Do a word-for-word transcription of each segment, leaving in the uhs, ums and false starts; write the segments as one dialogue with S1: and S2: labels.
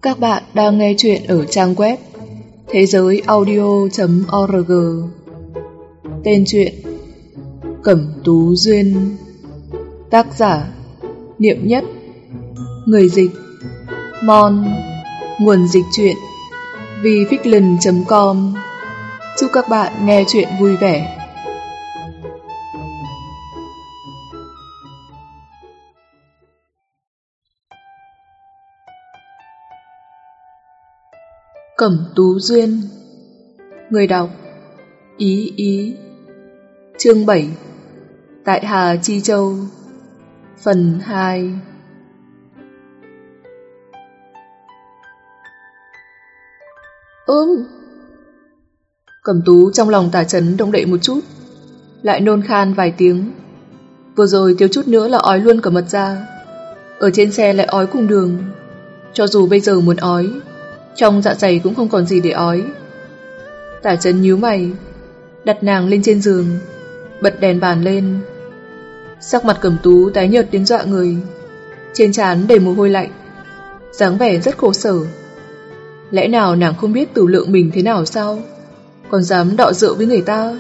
S1: Các bạn đang nghe chuyện ở trang web thế giới audio chấm org. Tên truyện Cẩm Tú Duyên. Tác giả Niệm Nhất. Người dịch Mon. Nguồn dịch truyện vifiction chấm com. Chúc các bạn nghe chuyện vui vẻ. Cẩm Tú Duyên. Người đọc Ý Ý. Chương bảy. Tại Hà Chi Châu. Phần hai. Ưm. Cẩm Tú trong lòng tả trấn động đậy một chút, lại nôn khan vài tiếng. Vừa rồi thiếu chút nữa là ói luôn cả mật ra. Ở trên xe lại ói cùng đường. Cho dù bây giờ muốn ói, trong dạ dày cũng không còn gì để ói. Tả trấn nhíu mày, đặt nàng lên trên giường, bật đèn bàn lên. Sắc mặt Cẩm Tú tái nhợt đến dọa người, trên trán đầy mồ hôi lạnh, dáng vẻ rất khổ sở. Lẽ nào nàng không biết tử lượng mình thế nào sao, còn dám đọ rượu với người ta?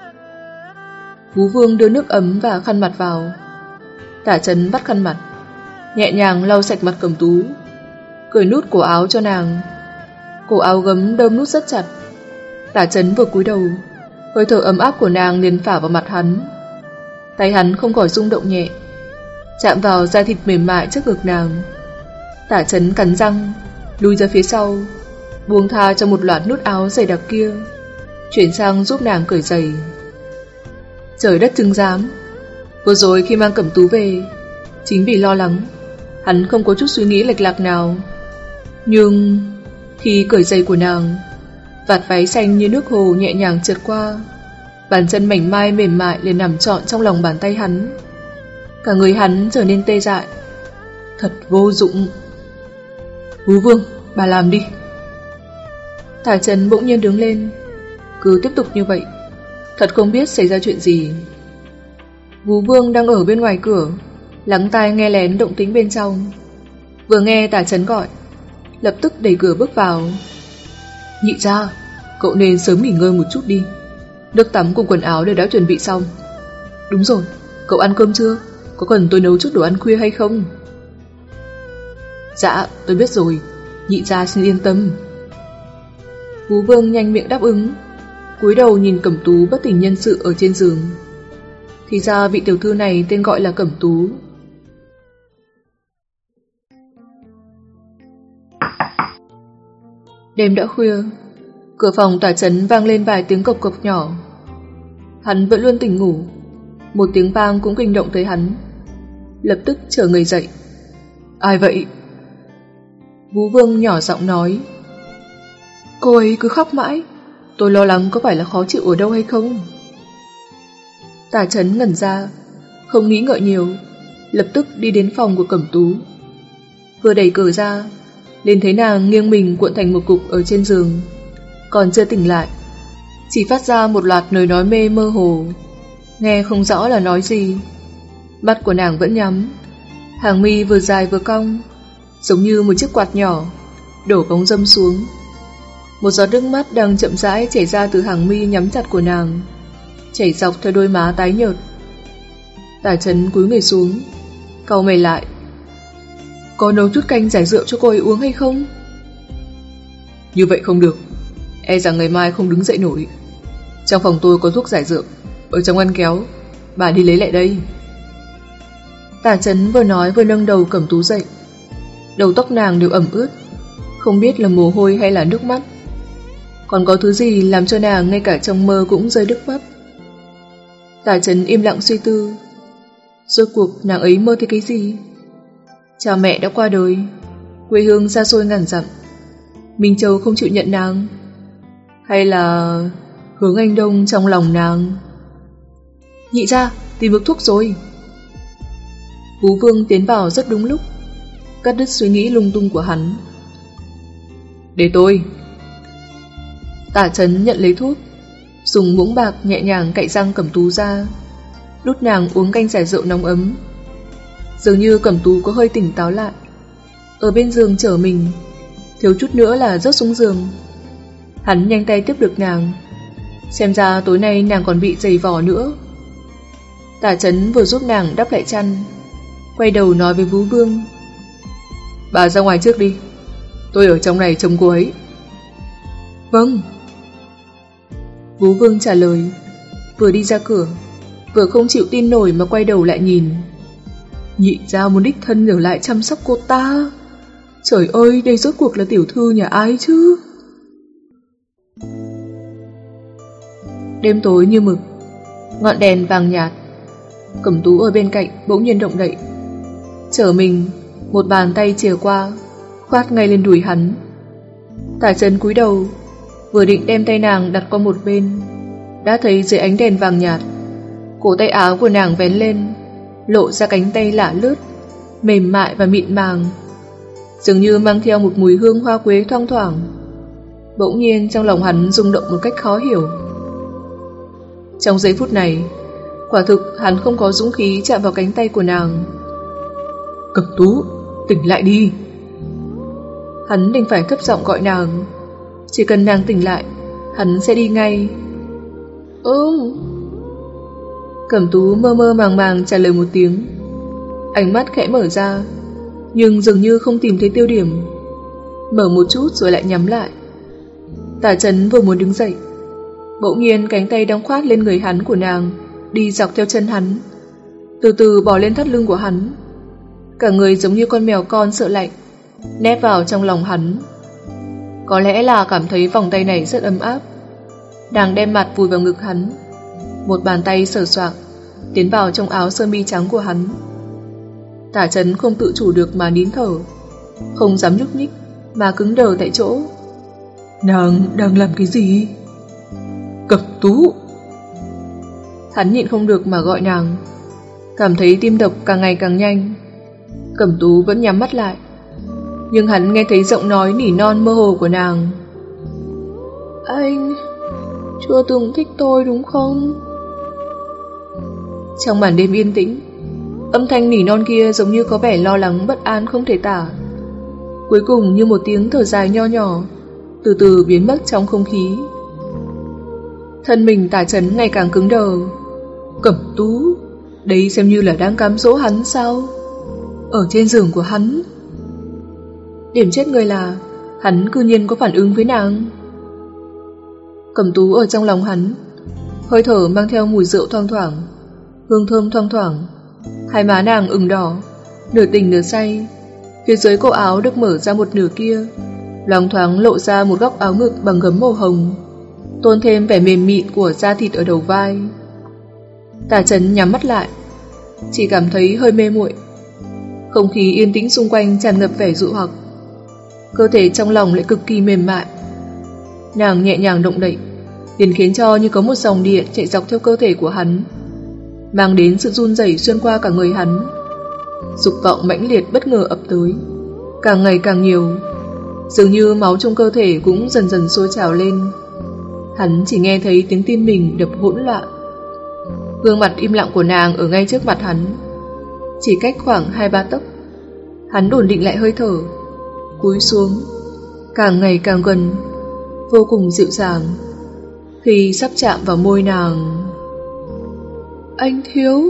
S1: Vú Vương đưa nước ấm và khăn mặt vào. Tả trấn bắt khăn mặt, nhẹ nhàng lau sạch mặt Cẩm Tú, cởi nút cổ áo cho nàng. Cổ áo gấm đơm nút rất chặt. Tả trấn vừa cúi đầu, hơi thở ấm áp của nàng liền phả vào mặt hắn. Tay hắn không khỏi rung động nhẹ, chạm vào da thịt mềm mại trước ngực nàng. Tả trấn cắn răng, lùi ra phía sau, buông tha cho một loạt nút áo dày đặc kia, chuyển sang giúp nàng cởi giày. Trời đất chứng giám, vừa rồi khi mang Cẩm Tú về, chính vì lo lắng, hắn không có chút suy nghĩ lệch lạc nào. Nhưng khi cởi giày của nàng, vạt váy xanh như nước hồ nhẹ nhàng trượt qua, bàn chân mảnh mai mềm mại liền nằm trọn trong lòng bàn tay hắn. Cả người hắn trở nên tê dại. Thật vô dụng. Vú Vương, bà làm đi. Tả trấn bỗng nhiên đứng lên. Cứ tiếp tục như vậy, thật không biết xảy ra chuyện gì. Vú Vương đang ở bên ngoài cửa, lắng tai nghe lén động tĩnh bên trong. Vừa nghe tả trấn gọi, lập tức đẩy cửa bước vào. Nhị gia, cậu nên sớm nghỉ ngơi một chút đi. Nước tắm cùng quần áo đều đã chuẩn bị xong. Đúng rồi, cậu ăn cơm chưa? Có cần tôi nấu chút đồ ăn khuya hay không? Dạ, tôi biết rồi. Nhị gia xin yên tâm. Vú Vương nhanh miệng đáp ứng, cúi đầu nhìn Cẩm Tú bất tỉnh nhân sự ở trên giường. Thì ra vị tiểu thư này tên gọi là Cẩm Tú. Đêm đã khuya, cửa phòng tả trấn vang lên vài tiếng cộc cộc nhỏ. Hắn vẫn luôn tỉnh ngủ, một tiếng vang cũng kinh động tới hắn. Lập tức trở người dậy. Ai vậy? Vú Vương nhỏ giọng nói. Cô ấy cứ khóc mãi, tôi lo lắng có phải là khó chịu ở đâu hay không. Tả trấn ngẩn ra, không nghĩ ngợi nhiều, lập tức đi đến phòng của Cẩm Tú. Vừa đẩy cửa ra, liền thấy nàng nghiêng mình cuộn thành một cục ở trên giường, còn chưa tỉnh lại, chỉ phát ra một loạt lời nói mê mơ hồ, nghe không rõ là nói gì. Mắt của nàng vẫn nhắm, hàng mi vừa dài vừa cong, giống như một chiếc quạt nhỏ đổ bóng râm xuống. Một giọt nước mắt đang chậm rãi chảy ra từ hàng mi nhắm chặt của nàng, chảy dọc theo đôi má tái nhợt. Tả trấn cúi người xuống, cau mày lại. Có nấu chút canh giải rượu cho cô ấy uống hay không? Như vậy không được, e rằng ngày mai không đứng dậy nổi. Trong phòng tôi có thuốc giải rượu, ở trong ngăn kéo, bà đi lấy lại đây. Tả trấn vừa nói vừa nâng đầu Cẩm Tú dậy. Đầu tóc nàng đều ẩm ướt, không biết là mồ hôi hay là nước mắt. Còn có thứ gì làm cho nàng ngay cả trong mơ cũng rơi nước mắt. Tả trấn im lặng suy tư, rốt cuộc nàng ấy mơ thấy cái gì? Cha mẹ đã qua đời, quê hương xa xôi ngàn dặm, Minh Châu không chịu nhận nàng, hay là Hướng Anh Đông trong lòng nàng? Nhị gia, tìm được thuốc rồi. Vú Vương tiến vào rất đúng lúc, cắt đứt suy nghĩ lung tung của hắn. Để tôi. Tả trấn nhận lấy thuốc, dùng muỗng bạc nhẹ nhàng cạy răng Cẩm Tú ra, đút nàng uống canh giải rượu nóng ấm. Dường như Cẩm Tú có hơi tỉnh táo lại, ở bên giường chờ mình, thiếu chút nữa là rớt xuống giường. Hắn nhanh tay tiếp được nàng. Xem ra tối nay nàng còn bị giày vò nữa. Tả Chấn vừa giúp nàng đắp lại chăn, quay đầu nói với Vũ Vương: Bà ra ngoài trước đi, tôi ở trong này trông cô ấy. Vâng. Vũ Vương trả lời, vừa đi ra cửa, vừa không chịu tin nổi mà quay đầu lại nhìn. Nhị gia muốn đích thân ở lại chăm sóc cô ta. Trời ơi, đây rốt cuộc là tiểu thư nhà ai chứ? Đêm tối như mực, ngọn đèn vàng nhạt. Cẩm Tú ở bên cạnh bỗng nhiên động đậy. Trở mình, một bàn tay chìa qua, khoát ngay lên đùi hắn. Tả Chấn cúi đầu, vừa định đem tay nàng đặt qua một bên, đã thấy dưới ánh đèn vàng nhạt, cổ tay áo của nàng vén lên, lộ ra cánh tay lả lướt, mềm mại và mịn màng, dường như mang theo một mùi hương hoa quế thoang thoảng. Bỗng nhiên trong lòng hắn rung động một cách khó hiểu. Trong giây phút này, quả thực hắn không có dũng khí chạm vào cánh tay của nàng. Cẩm Tú, tỉnh lại đi. Hắn đành phải thấp giọng gọi nàng. Chỉ cần nàng tỉnh lại, hắn sẽ đi ngay. Ừ. Cẩm Tú mơ mơ màng màng trả lời một tiếng. Ánh mắt khẽ mở ra, nhưng dường như không tìm thấy tiêu điểm. Mở một chút rồi lại nhắm lại. Tả Chấn vừa muốn đứng dậy, bỗng nhiên cánh tay đang khoát lên người hắn của nàng đi dọc theo chân hắn, từ từ bò lên thắt lưng của hắn. Cả người giống như con mèo con sợ lạnh, nép vào trong lòng hắn. Có lẽ là cảm thấy vòng tay này rất ấm áp, nàng đem mặt vùi vào ngực hắn, một bàn tay sờ soạng tiến vào trong áo sơ mi trắng của hắn. Tả Chấn không tự chủ được mà nín thở, không dám nhúc nhích mà cứng đờ tại chỗ. Nàng đang làm cái gì? Cẩm Tú. Hắn nhịn không được mà gọi nàng, cảm thấy tim đập càng ngày càng nhanh. Cẩm Tú vẫn nhắm mắt lại, nhưng hắn nghe thấy giọng nói nỉ non mơ hồ của nàng. Anh chưa từng thích tôi đúng không? Trong màn đêm yên tĩnh, âm thanh nỉ non kia giống như có vẻ lo lắng bất an không thể tả. Cuối cùng như một tiếng thở dài nho nhỏ, từ từ biến mất trong không khí. Thân mình Tả Chấn ngày càng cứng đờ. Cẩm Tú, đấy xem như là đang cám dỗ hắn sao? Ở trên giường của hắn. Điểm chết người là hắn cư nhiên có phản ứng với nàng. Cẩm Tú ở trong lòng hắn, hơi thở mang theo mùi rượu thoang thoảng, hương thơm thoang thoảng. Hai má nàng ửng đỏ, nửa tỉnh nửa say. Phía dưới cổ áo được mở ra một nửa kia, loáng thoáng lộ ra một góc áo ngực bằng gấm màu hồng, tôn thêm vẻ mềm mịn của da thịt ở đầu vai. Tả Chấn nhắm mắt lại, chỉ cảm thấy hơi mê muội. Không khí yên tĩnh xung quanh tràn ngập vẻ dụ hoặc, cơ thể trong lòng lại cực kỳ mềm mại. Nàng nhẹ nhàng động đậy, liền khiến cho như có một dòng điện chạy dọc theo cơ thể của hắn, mang đến sự run rẩy xuyên qua cả người hắn. Dục vọng mãnh liệt bất ngờ ập tới, càng ngày càng nhiều, dường như máu trong cơ thể cũng dần dần sôi trào lên. Hắn chỉ nghe thấy tiếng tim mình đập hỗn loạn. Gương mặt im lặng của nàng ở ngay trước mặt hắn, chỉ cách khoảng hai ba tấc. Hắn ổn định lại hơi thở, cúi xuống, càng ngày càng gần, vô cùng dịu dàng. Khi sắp chạm vào môi nàng, anh thiếu.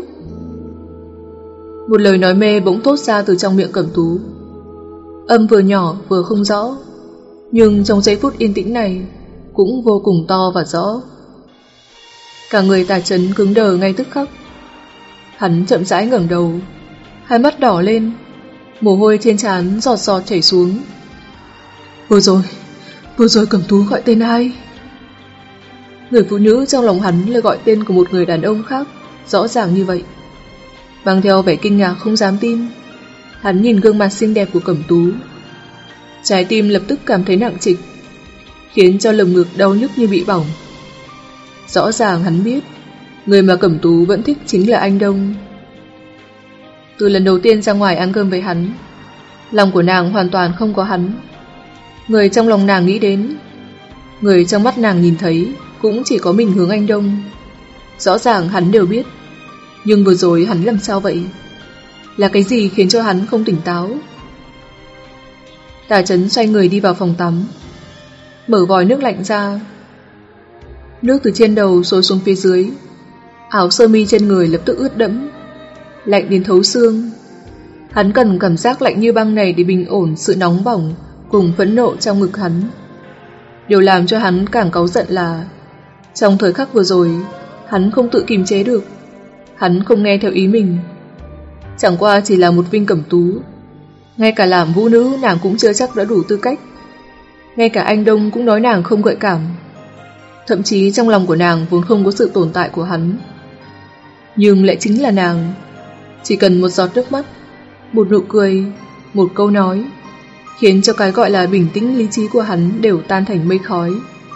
S1: Một lời nói mê bỗng thốt ra từ trong miệng Cẩm Tú. Âm vừa nhỏ vừa không rõ, nhưng trong giây phút yên tĩnh này cũng vô cùng to và rõ. Cả người Tả Chấn cứng đờ ngay tức khắc. Hắn chậm rãi ngẩng đầu, hai mắt đỏ lên, mồ hôi trên trán giọt giọt chảy xuống. Vừa rồi, vừa rồi Cẩm Tú gọi tên ai? Người phụ nữ trong lòng hắn lại gọi tên của một người đàn ông khác, rõ ràng như vậy. Mang theo vẻ kinh ngạc không dám tin, hắn nhìn gương mặt xinh đẹp của Cẩm Tú. Trái tim lập tức cảm thấy nặng trịch, khiến cho lồng ngực đau nhức như bị bỏng. Rõ ràng hắn biết, người mà Cẩm Tú vẫn thích chính là anh Đông. Từ lần đầu tiên ra ngoài ăn cơm với hắn, lòng của nàng hoàn toàn không có hắn. Người trong lòng nàng nghĩ đến, người trong mắt nàng nhìn thấy, cũng chỉ có mình hướng anh Đông. Rõ ràng hắn đều biết, nhưng vừa rồi hắn làm sao vậy? Là cái gì khiến cho hắn không tỉnh táo? Tả Chấn xoay người đi vào phòng tắm, mở vòi nước lạnh ra. Nước từ trên đầu xối xuống phía dưới, áo sơ mi trên người lập tức ướt đẫm, lạnh đến thấu xương. Hắn cần cảm giác lạnh như băng này để bình ổn sự nóng bỏng cùng phẫn nộ trong ngực hắn. Điều làm cho hắn càng cáu giận là trong thời khắc vừa rồi, hắn không tự kiềm chế được. Hắn không nghe theo ý mình. Chẳng qua chỉ là một Vinh Cẩm Tú, ngay cả làm vũ nữ nàng cũng chưa chắc đã đủ tư cách. Ngay cả anh Đông cũng nói nàng không gợi cảm. Thậm chí trong lòng của nàng vốn không có sự tồn tại của hắn. Nhưng lại chính là nàng. Chỉ cần một giọt nước mắt, một nụ cười, một câu nói, khiến cho cái gọi là bình tĩnh lý trí của hắn đều tan thành mây khói.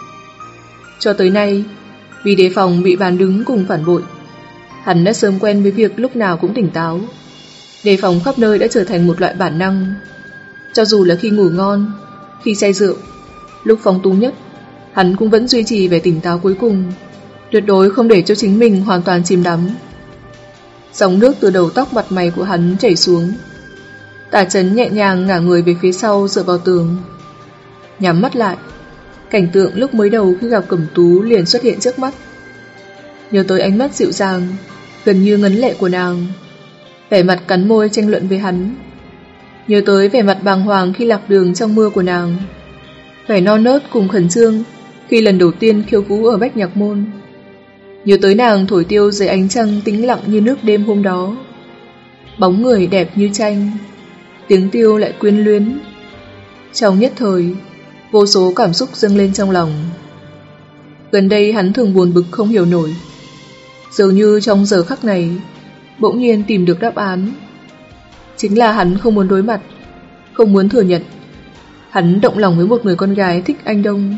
S1: Cho tới nay, vì đề phòng bị bán đứng cùng phản bội, hắn đã sớm quen với việc lúc nào cũng tỉnh táo. Đề phòng khắp nơi đã trở thành một loại bản năng. Cho dù là khi ngủ ngon, khi say rượu, lúc phóng túng nhất, hắn cũng vẫn duy trì vẻ tỉnh táo cuối cùng, tuyệt đối không để cho chính mình hoàn toàn chìm đắm. Dòng nước từ đầu tóc mặt mày của hắn chảy xuống. Tả Chấn nhẹ nhàng ngả người về phía sau dựa vào tường, nhắm mắt lại. Cảnh tượng lúc mới đầu khi gặp Cẩm Tú liền xuất hiện trước mắt. Nhớ tới ánh mắt dịu dàng, gần như ngấn lệ của nàng, vẻ mặt cắn môi tranh luận với hắn. Nhớ tới vẻ mặt bàng hoàng khi lạc đường trong mưa của nàng, vẻ non nớt cùng khẩn trương khi lần đầu tiên khiêu vũ ở Bách Nhạc Môn. Nhớ tới nàng thổi tiêu dưới ánh trăng tĩnh lặng như nước đêm hôm đó, bóng người đẹp như tranh, tiếng tiêu lại quyến luyến. Trong nhất thời, vô số cảm xúc dâng lên trong lòng. Gần đây hắn thường buồn bực không hiểu nổi. Dường như trong giờ khắc này bỗng nhiên tìm được đáp án. Chính là hắn không muốn đối mặt, không muốn thừa nhận hắn động lòng với một người con gái thích anh Đông.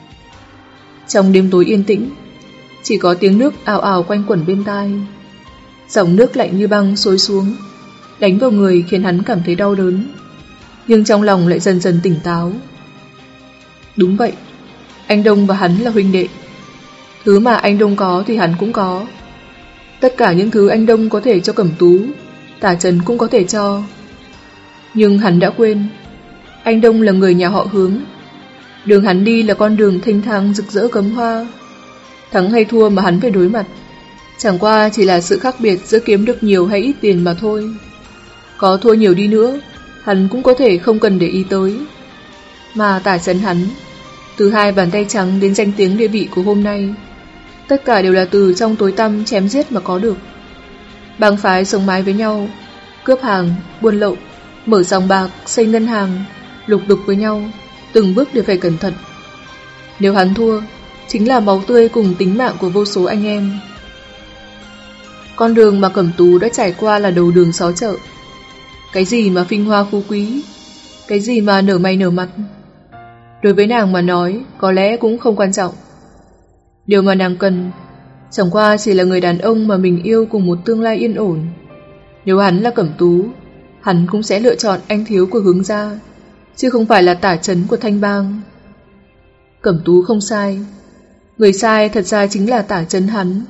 S1: Trong đêm tối yên tĩnh, chỉ có tiếng nước ào ào quanh quẩn bên tai. Dòng nước lạnh như băng xối xuống, đánh vào người khiến hắn cảm thấy đau đớn, nhưng trong lòng lại dần dần tỉnh táo. Đúng vậy, anh Đông và hắn là huynh đệ. Thứ mà anh Đông có thì hắn cũng có. Tất cả những thứ anh Đông có thể cho Cẩm Tú, Tả Chấn cũng có thể cho. Nhưng hắn đã quên, anh Đông là người nhà họ Hướng. Đường hắn đi là con đường thanh thang rực rỡ cấm hoa. Thắng hay thua mà hắn phải đối mặt, chẳng qua chỉ là sự khác biệt giữa kiếm được nhiều hay ít tiền mà thôi. Có thua nhiều đi nữa, hắn cũng có thể không cần để ý tới. Mà Tả Chấn hắn, từ hai bàn tay trắng đến danh tiếng địa vị của hôm nay, tất cả đều là từ trong tối tăm chém giết mà có được. Bang phái sống mái với nhau, cướp hàng, buôn lậu, mở sòng bạc, xây ngân hàng, lục đục với nhau, từng bước đều phải cẩn thận. Nếu hắn thua, chính là máu tươi cùng tính mạng của vô số anh em. Con đường mà Cẩm Tú đã trải qua là đầu đường xó chợ. Cái gì mà vinh hoa phú quý, cái gì mà nở mày nở mặt, đối với nàng mà nói có lẽ cũng không quan trọng. Điều mà nàng cần chẳng qua chỉ là người đàn ông mà mình yêu cùng một tương lai yên ổn. Nếu hắn là Cẩm Tú, hắn cũng sẽ lựa chọn anh thiếu của Hướng gia, chứ không phải là Tả Chấn của Thanh Bang. Cẩm Tú không sai, người sai thật ra chính là Tả Chấn hắn.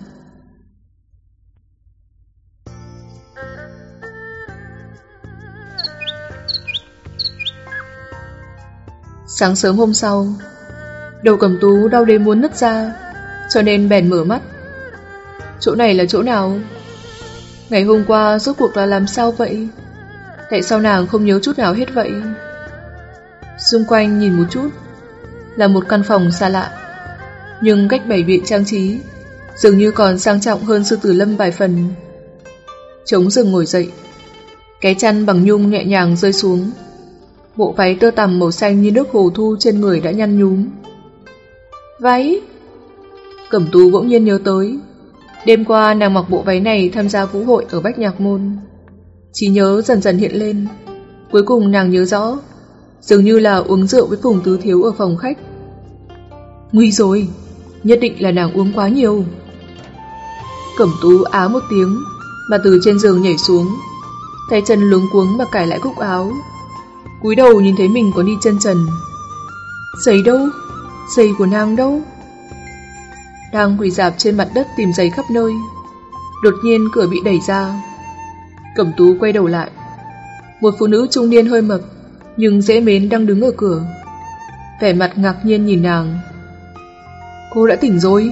S1: Sáng sớm hôm sau, đầu Cẩm Tú đau đến muốn nứt ra, cho nên bèn mở mắt. Chỗ này là chỗ nào? Ngày hôm qua rốt cuộc là làm sao vậy? Tại sao nàng không nhớ chút nào hết vậy? Xung quanh nhìn một chút, là một căn phòng xa lạ, nhưng cách bày biện trang trí dường như còn sang trọng hơn Sư Tử Lâm vài phần. Trống rừng ngồi dậy, cái chăn bằng nhung nhẹ nhàng rơi xuống. Bộ váy tơ tằm màu xanh như nước hồ thu trên người đã nhăn nhúm. Váy? Cẩm Tú bỗng nhiên nhớ tới, đêm qua nàng mặc bộ váy này tham gia vũ hội ở Bách Nhạc Môn. Trí nhớ dần dần hiện lên. Cuối cùng nàng nhớ rõ, dường như là uống rượu với Phùng Tứ Thiếu ở phòng khách. Nguy rồi, nhất định là nàng uống quá nhiều. Cẩm Tú á một tiếng mà từ trên giường nhảy xuống, tay chân luống cuống mà cài lại cúc áo. Cúi đầu nhìn thấy mình có đi chân trần. Giày đâu? Giày của nàng đâu? Đang quỳ rạp trên mặt đất tìm giày khắp nơi, đột nhiên cửa bị đẩy ra. Cẩm Tú quay đầu lại. Một phụ nữ trung niên hơi mập, Nhưng Dễ Mến đang đứng ở cửa, vẻ mặt ngạc nhiên nhìn nàng. Cô đã tỉnh rồi?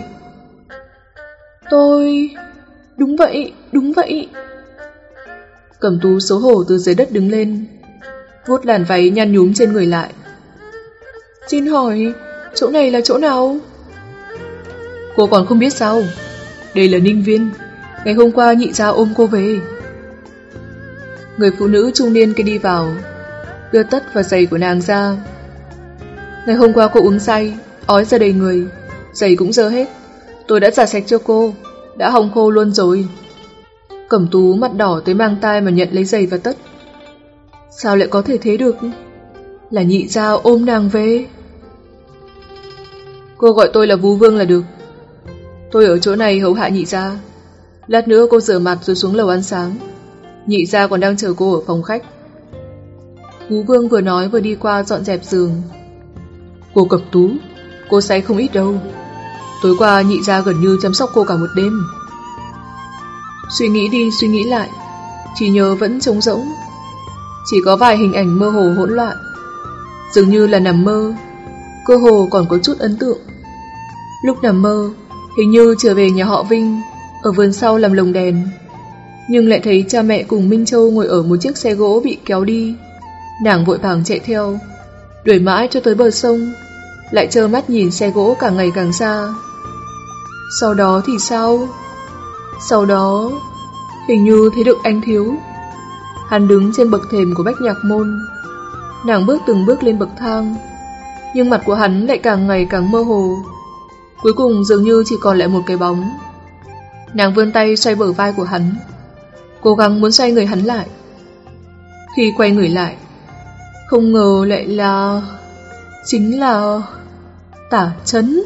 S1: Tôi... Đúng vậy, đúng vậy. Cẩm Tú xấu hổ từ dưới đất đứng lên, vuốt làn váy nhăn nhúm trên người lại. Xin hỏi, chỗ này là chỗ nào? Cô còn không biết sao? Đây là Ninh Viên. Ngày hôm qua nhị gia ôm cô về. Người phụ nữ trung niên kia đi vào, đưa tất và giày của nàng ra. Ngày hôm qua cô uống say, ói ra đầy người, giày cũng dơ hết. Tôi đã giặt sạch cho cô, đã hong khô luôn rồi. Cẩm Tú mặt đỏ tới mang tai mà nhận lấy giày và tất. Sao lại có thể thế được? Là nhị gia ôm nàng về. Cô gọi tôi là Vú Vương là được. Tôi ở chỗ này hầu hạ nhị gia. Lát nữa cô rửa mặt rồi xuống lầu ăn sáng. Nhị gia còn đang chờ cô ở phòng khách. Vú Vương vừa nói vừa đi qua dọn dẹp giường. Cô Cẩm Tú, cô say không ít đâu. Tối qua nhị gia gần như chăm sóc cô cả một đêm. Suy nghĩ đi suy nghĩ lại, chỉ nhớ vẫn trống rỗng. Chỉ có vài hình ảnh mơ hồ hỗn loạn, dường như là nằm mơ. Cơ hồ còn có chút ấn tượng. Lúc nằm mơ, hình như trở về nhà họ Vinh, ở vườn sau làm lồng đèn, nhưng lại thấy cha mẹ cùng Minh Châu ngồi ở một chiếc xe gỗ bị kéo đi. Nàng vội vàng chạy theo, đuổi mãi cho tới bờ sông, lại trơ mắt nhìn xe gỗ càng ngày càng xa. Sau đó thì sao? Sau đó, hình như thấy được anh Thiếu. Hắn đứng trên bậc thềm của Bách Nhạc Môn. Nàng bước từng bước lên bậc thang, nhưng mặt của hắn lại càng ngày càng mơ hồ. Cuối cùng dường như chỉ còn lại một cái bóng. Nàng vươn tay xoay bờ vai của hắn, cố gắng muốn xoay người hắn lại. Khi quay người lại, không ngờ lại là... chính là... Tả Chấn.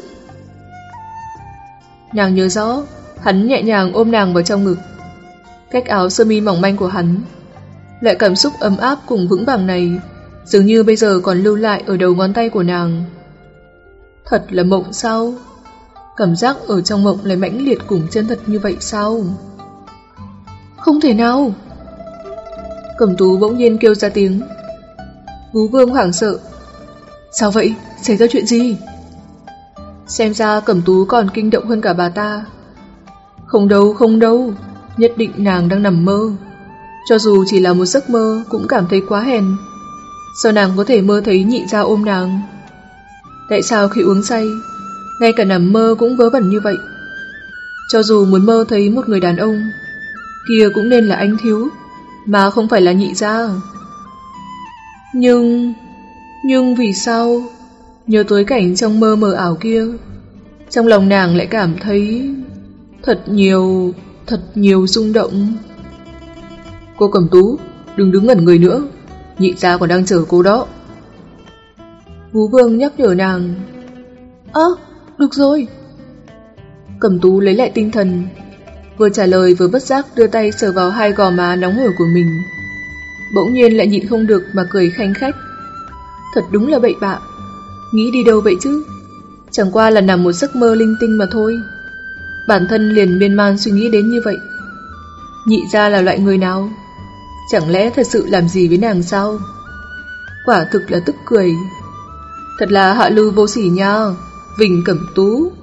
S1: Nàng nhớ rõ, hắn nhẹ nhàng ôm nàng vào trong ngực. Cách áo sơ mi mỏng manh của hắn, lại cảm xúc ấm áp cùng vững vàng này, dường như bây giờ còn lưu lại ở đầu ngón tay của nàng. Thật là mộng sao? Cảm giác ở trong mộng lại mãnh liệt cùng chân thật như vậy sao? Không thể nào! Cẩm Tú bỗng nhiên kêu ra tiếng. Vú Vương hoảng sợ. Sao vậy? Xảy ra chuyện gì? Xem ra Cẩm Tú còn kinh động hơn cả bà ta. Không đâu, không đâu, nhất định nàng đang nằm mơ. Cho dù chỉ là một giấc mơ cũng cảm thấy quá hèn. Sao nàng có thể mơ thấy nhị gia ôm nàng? Tại sao khi uống say, ngay cả nằm mơ cũng vớ vẩn như vậy? Cho dù muốn mơ thấy một người đàn ông, kia cũng nên là anh Thiếu, mà không phải là nhị gia. Nhưng... nhưng vì sao? Nhớ tới cảnh trong mơ mờ ảo kia, trong lòng nàng lại cảm thấy thật nhiều, thật nhiều rung động. Cô Cẩm Tú, đừng đứng ngẩn người nữa, nhị gia còn đang chờ cô đó. Vú Vương nhắc nhở nàng. Ơ, à, được rồi. Cẩm Tú lấy lại tinh thần, vừa trả lời vừa bất giác đưa tay sờ vào hai gò má nóng hổi của mình. Bỗng nhiên lại nhịn không được mà cười khanh khách. Thật đúng là bậy bạ, nghĩ đi đâu vậy chứ? Chẳng qua là nằm một giấc mơ linh tinh mà thôi. Bản thân liền miên man suy nghĩ đến như vậy. Nhị gia là loại người nào? Chẳng lẽ thật sự làm gì với nàng sao? Quả thực là tức cười. Thật là hạ lưu vô sỉ nha, Vinh Cẩm Tú.